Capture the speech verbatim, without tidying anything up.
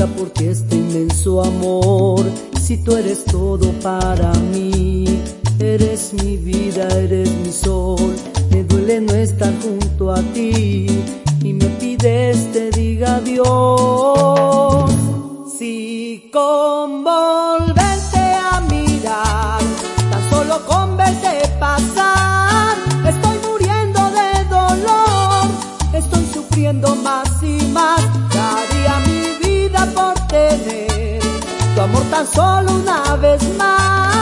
loca porque este inmenso amor, si tú eres todo para mí, eres mi vida, eres mi sol. Me duele no estar junto a ti y me pides te diga adiós. Si con volverte a mirar, tan solo con verte pasar, estoy muriendo de dolor, estoy sufriendo más y más. Daría mi vida por tener tu amor tan solo una vez más.